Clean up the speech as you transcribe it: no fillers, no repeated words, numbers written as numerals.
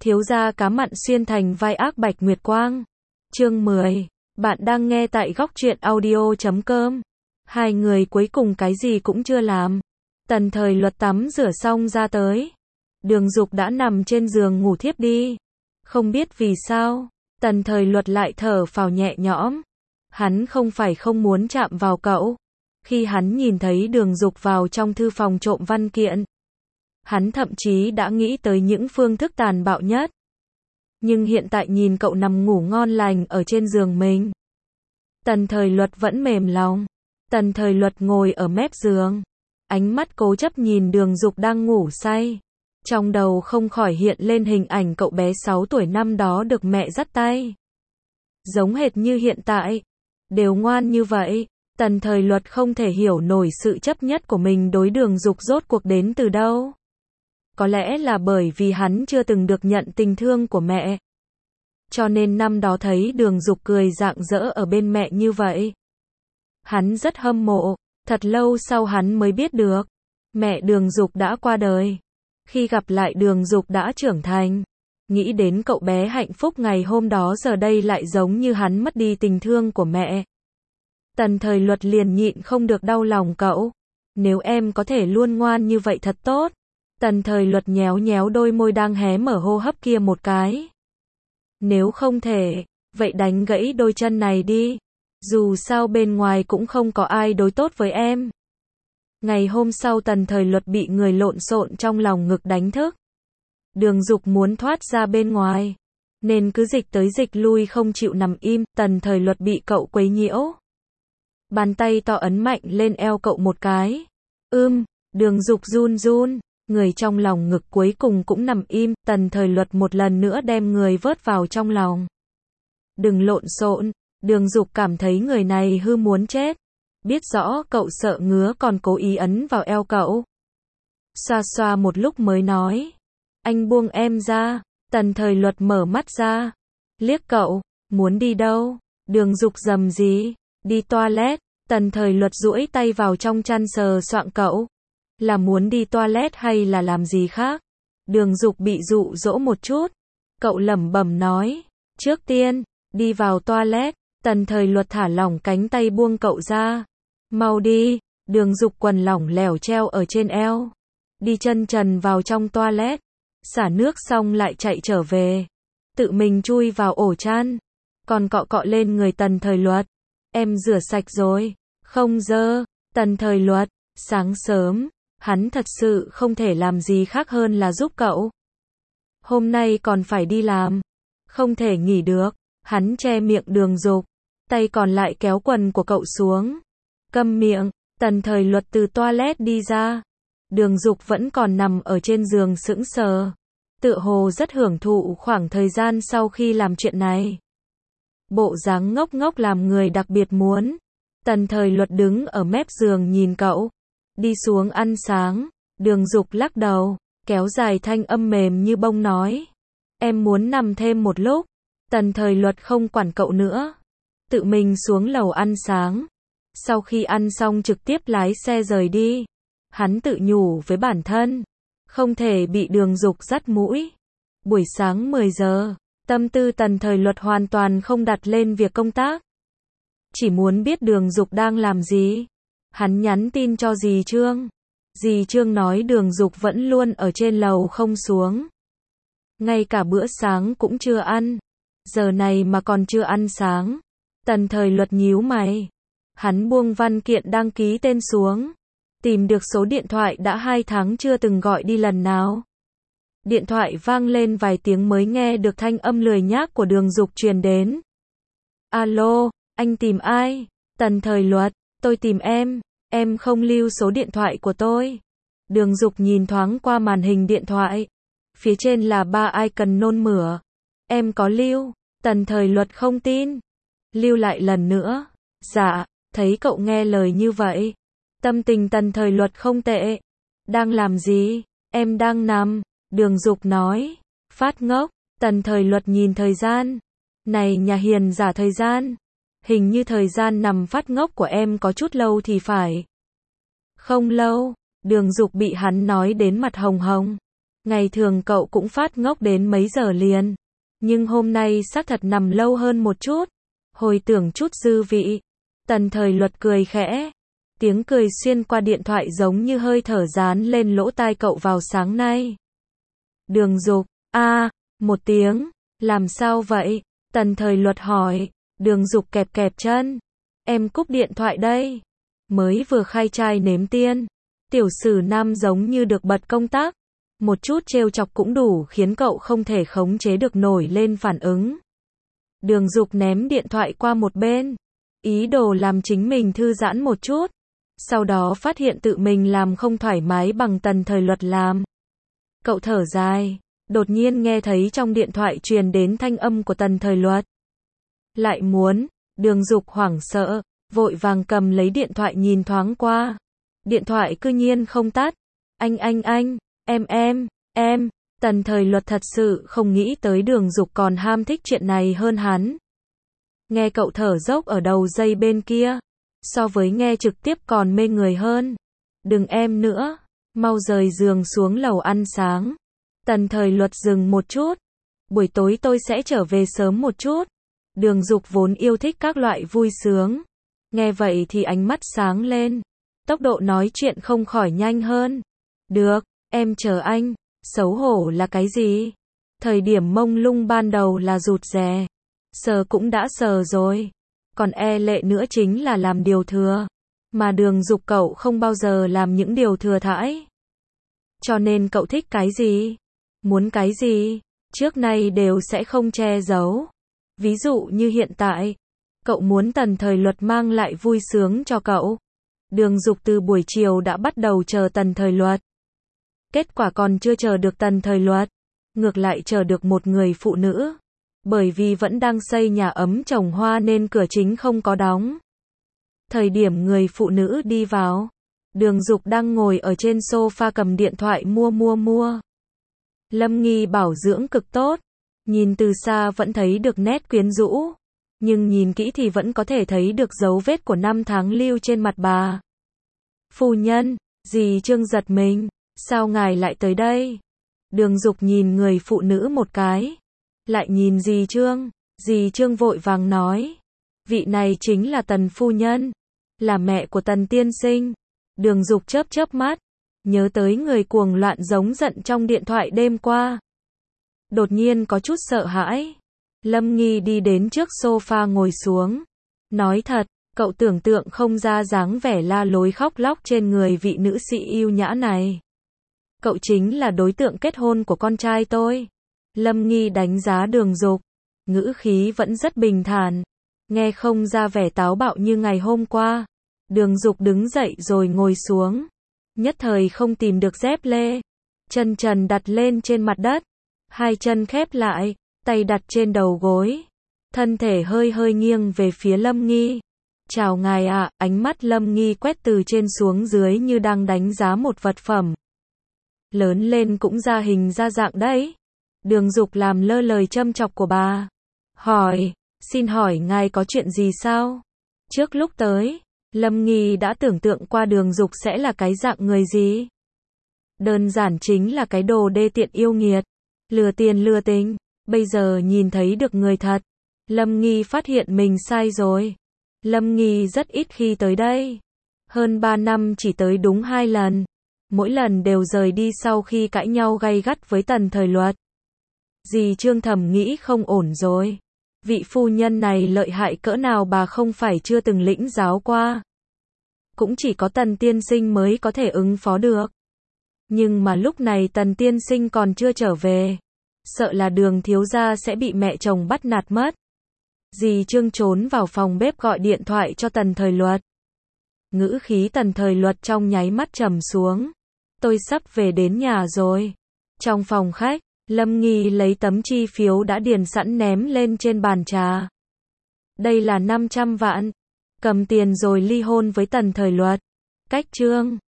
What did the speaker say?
Thiếu gia cá mặn xuyên thành vai ác Bạch Nguyệt Quang. Chương 10. Bạn đang nghe tại góc truyện audio.com. Hai người cuối cùng cái gì cũng chưa làm. Tần Thời Luật tắm rửa xong ra tới. Đường Dục đã nằm trên giường ngủ thiếp đi. Không biết vì sao, Tần Thời Luật lại thở phào nhẹ nhõm. Hắn không phải không muốn chạm vào cậu. Khi hắn nhìn thấy Đường Dục vào trong thư phòng trộm văn kiện, hắn thậm chí đã nghĩ tới những phương thức tàn bạo nhất. Nhưng hiện tại nhìn cậu nằm ngủ ngon lành ở trên giường mình, Tần Thời Luật vẫn mềm lòng. Tần Thời Luật ngồi ở mép giường, ánh mắt cố chấp nhìn Đường Dục đang ngủ say. Trong đầu không khỏi hiện lên hình ảnh cậu bé 6 tuổi năm đó được mẹ dắt tay. Giống hệt như hiện tại, đều ngoan như vậy. Tần Thời Luật không thể hiểu nổi sự chấp nhất của mình đối Đường Dục rốt cuộc đến từ đâu. Có lẽ là bởi vì hắn chưa từng được nhận tình thương của mẹ. Cho nên năm đó thấy Đường Dục cười rạng rỡ ở bên mẹ như vậy, hắn rất hâm mộ. Thật lâu sau hắn mới biết được, mẹ Đường Dục đã qua đời. Khi gặp lại Đường Dục đã trưởng thành, nghĩ đến cậu bé hạnh phúc ngày hôm đó giờ đây lại giống như hắn mất đi tình thương của mẹ. Tần Thời Luật liền nhịn không được đau lòng cậu. Nếu em có thể luôn ngoan như vậy thật tốt. Tần Thời Luật nhéo nhéo đôi môi đang hé mở hô hấp kia một cái. Nếu không thể, vậy đánh gãy đôi chân này đi. Dù sao bên ngoài cũng không có ai đối tốt với em. Ngày hôm sau Tần Thời Luật bị người lộn xộn trong lòng ngực đánh thức. Đường Dục muốn thoát ra bên ngoài, nên cứ dịch tới dịch lui không chịu nằm im. Tần Thời Luật bị cậu quấy nhiễu. Bàn tay to ấn mạnh lên eo cậu một cái. Đường Dục run run, người trong lòng ngực cuối cùng cũng nằm im. Tần Thời Luật một lần nữa đem người vớt vào trong lòng. Đừng lộn xộn. Đường Dục cảm thấy người này hư muốn chết. Biết rõ cậu sợ ngứa còn cố ý ấn vào eo cậu. Xoa xoa một lúc mới nói. Anh buông em ra. Tần Thời Luật mở mắt ra, liếc cậu. Muốn đi đâu? Đường Dục rầm gì? Đi toilet. Tần Thời Luật duỗi tay vào trong chăn sờ soạng cậu. Là muốn đi toilet hay là làm gì khác? Đường Dục bị dụ dỗ một chút. Cậu lẩm bẩm nói. Trước tiên, đi vào toilet. Tần Thời Luật thả lỏng cánh tay buông cậu ra. Mau đi. Đường Dục quần lỏng lẻo treo ở trên eo. Đi chân trần vào trong toilet. Xả nước xong lại chạy trở về. Tự mình chui vào ổ chăn. Còn cọ cọ lên người Tần Thời Luật. Em rửa sạch rồi. Không dơ. Tần Thời Luật. Sáng sớm, hắn thật sự không thể làm gì khác hơn là giúp cậu. Hôm nay còn phải đi làm. Không thể nghỉ được. Hắn che miệng Đường Dục. Tay còn lại kéo quần của cậu xuống. Câm miệng. Tần Thời Luật từ toilet đi ra. Đường Dục vẫn còn nằm ở trên giường sững sờ. Tựa hồ rất hưởng thụ khoảng thời gian sau khi làm chuyện này. Bộ dáng ngốc ngốc làm người đặc biệt muốn. Tần Thời Luật đứng ở mép giường nhìn cậu. Đi xuống ăn sáng. Đường Dục lắc đầu, kéo dài thanh âm mềm như bông nói. Em muốn nằm thêm một lúc. Tần Thời Luật không quản cậu nữa. Tự mình xuống lầu ăn sáng. Sau khi ăn xong trực tiếp lái xe rời đi. Hắn tự nhủ với bản thân. Không thể bị Đường Dục dắt mũi. Buổi sáng 10 giờ. Tâm tư Tần Thời Luật hoàn toàn không đặt lên việc công tác. Chỉ muốn biết Đường Dục đang làm gì. Hắn nhắn tin cho dì Trương. Dì Trương nói Đường Dục vẫn luôn ở trên lầu không xuống. Ngay cả bữa sáng cũng chưa ăn. Giờ này mà còn chưa ăn sáng. Tần Thời Luật nhíu mày. Hắn buông văn kiện đăng ký tên xuống. Tìm được số điện thoại đã 2 tháng chưa từng gọi đi lần nào. Điện thoại vang lên vài tiếng mới nghe được thanh âm lười nhác của Đường Dục truyền đến. Alo, anh tìm ai? Tần Thời Luật, tôi tìm em không lưu số điện thoại của tôi. Đường Dục nhìn thoáng qua màn hình điện thoại. Phía trên là 3 icon nôn mửa. Em có lưu? Tần Thời Luật không tin. Lưu lại lần nữa. Dạ, thấy cậu nghe lời như vậy. Tâm tình Tần Thời Luật không tệ. Đang làm gì? Em đang nằm. Đường Dục nói. Phát ngốc. Tần Thời Luật nhìn thời gian. Này nhà hiền giả thời gian. Hình như thời gian nằm phát ngốc của em có chút lâu thì phải. Không lâu. Đường Dục bị hắn nói đến mặt hồng hồng. Ngày thường cậu cũng phát ngốc đến mấy giờ liền. Nhưng hôm nay xác thật nằm lâu hơn một chút. Hồi tưởng chút dư vị. Tần Thời Luật cười khẽ. Tiếng cười xuyên qua điện thoại giống như hơi thở dán lên lỗ tai cậu vào sáng nay. Đường Dục, một tiếng, làm sao vậy? Tần Thời Luật hỏi. Đường Dục kẹp kẹp chân. Em cúp điện thoại đây. Mới vừa khai trai nếm tiên. Tiểu sử nam giống như được bật công tác. Một chút trêu chọc cũng đủ khiến cậu không thể khống chế được nổi lên phản ứng. Đường Dục ném điện thoại qua một bên. Ý đồ làm chính mình thư giãn một chút. Sau đó phát hiện tự mình làm không thoải mái bằng Tần Thời Luật làm. Cậu thở dài. Đột nhiên nghe thấy trong điện thoại truyền đến thanh âm của Tần Thời Luật. Lại muốn. Đường Dục hoảng sợ. Vội vàng cầm lấy điện thoại nhìn thoáng qua. Điện thoại cư nhiên không tắt. Anh. Em. Tần Thời Luật thật sự không nghĩ tới Đường Dục còn ham thích chuyện này hơn hắn. Nghe cậu thở dốc ở đầu dây bên kia. So với nghe trực tiếp còn mê người hơn. Đừng em nữa. Mau rời giường xuống lầu ăn sáng. Tần Thời Luật dừng một chút. Buổi tối tôi sẽ trở về sớm một chút. Đường Dục vốn yêu thích các loại vui sướng. Nghe vậy thì ánh mắt sáng lên. Tốc độ nói chuyện không khỏi nhanh hơn. Được, em chờ anh. Xấu hổ là cái gì? Thời điểm mông lung ban đầu là rụt rè. Sờ cũng đã sờ rồi. Còn e lệ nữa chính là làm điều thừa. Mà Đường Dục cậu không bao giờ làm những điều thừa thãi. Cho nên cậu thích cái gì? Muốn cái gì? Trước nay đều sẽ không che giấu. Ví dụ như hiện tại. Cậu muốn Tần Thời Luật mang lại vui sướng cho cậu. Đường Dục từ buổi chiều đã bắt đầu chờ Tần Thời Luật. Kết quả còn chưa chờ được Tần Thời Luật. Ngược lại chờ được một người phụ nữ. Bởi vì vẫn đang xây nhà ấm trồng hoa nên cửa chính không có đóng. Thời điểm người phụ nữ đi vào. Đường Dục đang ngồi ở trên sofa cầm điện thoại mua. Lâm Nghi bảo dưỡng cực tốt. Nhìn từ xa vẫn thấy được nét quyến rũ. Nhưng nhìn kỹ thì vẫn có thể thấy được dấu vết của năm tháng lưu trên mặt bà. Phu nhân, dì Trương giật mình. Sao ngài lại tới đây? Đường Dục nhìn người phụ nữ một cái. Lại nhìn dì Trương. Dì Trương vội vàng nói. Vị này chính là Tần phu nhân. Là mẹ của Tần tiên sinh. Đường Dục chớp mắt. Nhớ tới người cuồng loạn giống giận trong điện thoại đêm qua. Đột nhiên có chút sợ hãi. Lâm Nghi đi đến trước sofa ngồi xuống. Nói thật, cậu tưởng tượng không ra dáng vẻ la lối khóc lóc trên người vị nữ sĩ yêu nhã này. Cậu chính là đối tượng kết hôn của con trai tôi. Lâm Nghi đánh giá Đường Dục. Ngữ khí vẫn rất bình thản. Nghe không ra vẻ táo bạo như ngày hôm qua. Đường Dục đứng dậy rồi ngồi xuống. Nhất thời không tìm được dép lê. Chân trần đặt lên trên mặt đất. Hai chân khép lại. Tay đặt trên đầu gối. Thân thể hơi nghiêng về phía Lâm Nghi. Chào ngài ạ. Ánh mắt Lâm Nghi quét từ trên xuống dưới như đang đánh giá một vật phẩm. Lớn lên cũng ra hình ra dạng đấy. Đường Dục làm lơ lời châm chọc của bà. Hỏi, xin hỏi ngài có chuyện gì sao? Trước lúc tới, Lâm Nghi đã tưởng tượng qua Đường Dục sẽ là cái dạng người gì? Đơn giản chính là cái đồ đê tiện yêu nghiệt. Lừa tiền lừa tình. Bây giờ nhìn thấy được người thật. Lâm Nghi phát hiện mình sai rồi. Lâm Nghi rất ít khi tới đây. Hơn 3 năm chỉ tới đúng 2 lần. Mỗi lần đều rời đi sau khi cãi nhau gay gắt với Tần Thời Luật. Dì Trương thầm nghĩ không ổn rồi. Vị phu nhân này lợi hại cỡ nào bà không phải chưa từng lĩnh giáo qua. Cũng chỉ có Tần tiên sinh mới có thể ứng phó được. Nhưng mà lúc này Tần tiên sinh còn chưa trở về. Sợ là Đường thiếu gia sẽ bị mẹ chồng bắt nạt mất. Dì Trương trốn vào phòng bếp gọi điện thoại cho Tần Thời Luật. Ngữ khí Tần Thời Luật trong nháy mắt trầm xuống. Tôi sắp về đến nhà rồi. Trong phòng khách, Lâm Nghi lấy tấm chi phiếu đã điền sẵn ném lên trên bàn trà. Đây là 500 vạn. Cầm tiền rồi ly hôn với Tần Thời Luật. Cách Trương.